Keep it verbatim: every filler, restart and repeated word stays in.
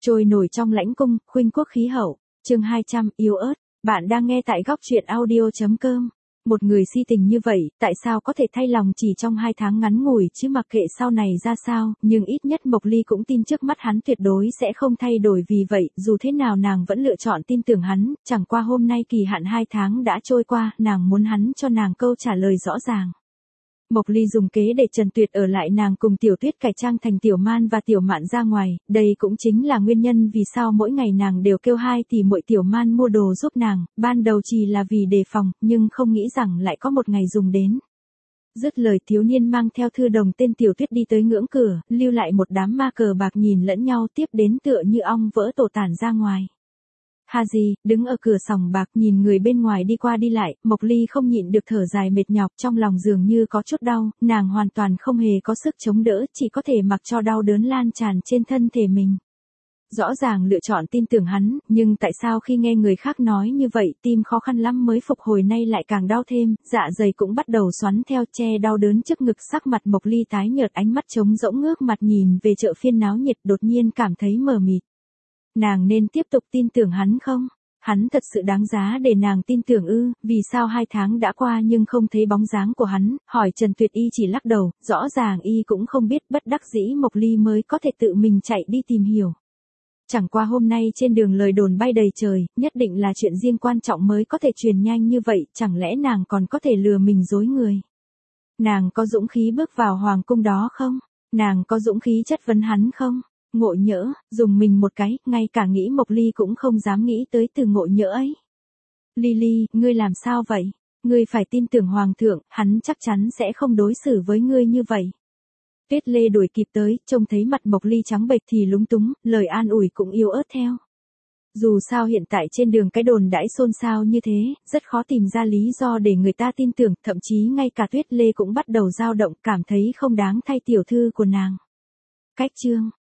Trôi nổi trong lãnh cung, khuynh quốc khí hậu. Chương hai trăm, yếu ớt. Bạn đang nghe tại góc truyện audio chấm com. Một người si tình như vậy, tại sao có thể thay lòng chỉ trong hai tháng ngắn ngủi chứ mặc kệ sau này ra sao, nhưng ít nhất Mộc Ly cũng tin trước mắt hắn tuyệt đối sẽ không thay đổi, vì vậy, dù thế nào nàng vẫn lựa chọn tin tưởng hắn, chẳng qua hôm nay kỳ hạn hai tháng đã trôi qua, nàng muốn hắn cho nàng câu trả lời rõ ràng. Mộc Ly dùng kế để Trần Tuyệt ở lại nàng cùng Tiểu Tuyết cải trang thành Tiểu Man và Tiểu Mạn ra ngoài, đây cũng chính là nguyên nhân vì sao mỗi ngày nàng đều kêu hai tỷ muội Tiểu Man mua đồ giúp nàng, ban đầu chỉ là vì đề phòng, nhưng không nghĩ rằng lại có một ngày dùng đến. Dứt lời, thiếu niên mang theo thư đồng tên Tiểu Tuyết đi tới ngưỡng cửa, lưu lại một đám ma cờ bạc nhìn lẫn nhau, tiếp đến tựa như ong vỡ tổ tản ra ngoài. Haji, đứng ở cửa sòng bạc nhìn người bên ngoài đi qua đi lại, Mộc Ly không nhịn được thở dài mệt nhọc, trong lòng dường như có chút đau, nàng hoàn toàn không hề có sức chống đỡ, chỉ có thể mặc cho đau đớn lan tràn trên thân thể mình. Rõ ràng lựa chọn tin tưởng hắn, nhưng tại sao khi nghe người khác nói như vậy, tim khó khăn lắm mới phục hồi nay lại càng đau thêm, dạ dày cũng bắt đầu xoắn theo, che đau đớn trước ngực, sắc mặt Mộc Ly tái nhợt, ánh mắt trống rỗng ngước mặt nhìn về chợ phiên náo nhiệt, đột nhiên cảm thấy mờ mịt. Nàng nên tiếp tục tin tưởng hắn không? Hắn thật sự đáng giá để nàng tin tưởng ư? Vì sao hai tháng đã qua nhưng không thấy bóng dáng của hắn? Hỏi Trần Tuyệt, y chỉ lắc đầu, rõ ràng y cũng không biết, bất đắc dĩ Mộc Ly mới có thể tự mình chạy đi tìm hiểu. Chẳng qua hôm nay trên đường lời đồn bay đầy trời, nhất định là chuyện riêng quan trọng mới có thể truyền nhanh như vậy, chẳng lẽ nàng còn có thể lừa mình dối người? Nàng có dũng khí bước vào hoàng cung đó không? Nàng có dũng khí chất vấn hắn không? Ngộ nhỡ, dùng mình một cái, ngay cả nghĩ Mộc Ly cũng không dám nghĩ tới từ ngộ nhỡ ấy. Ly Ly, ngươi làm sao vậy? Ngươi phải tin tưởng hoàng thượng, hắn chắc chắn sẽ không đối xử với ngươi như vậy. Tuyết Lê đuổi kịp tới, trông thấy mặt Mộc Ly trắng bệch thì lúng túng, lời an ủi cũng yếu ớt theo. Dù sao hiện tại trên đường cái đồn đãi xôn xao như thế, rất khó tìm ra lý do để người ta tin tưởng, thậm chí ngay cả Tuyết Lê cũng bắt đầu dao động, cảm thấy không đáng thay tiểu thư của nàng. Cách chương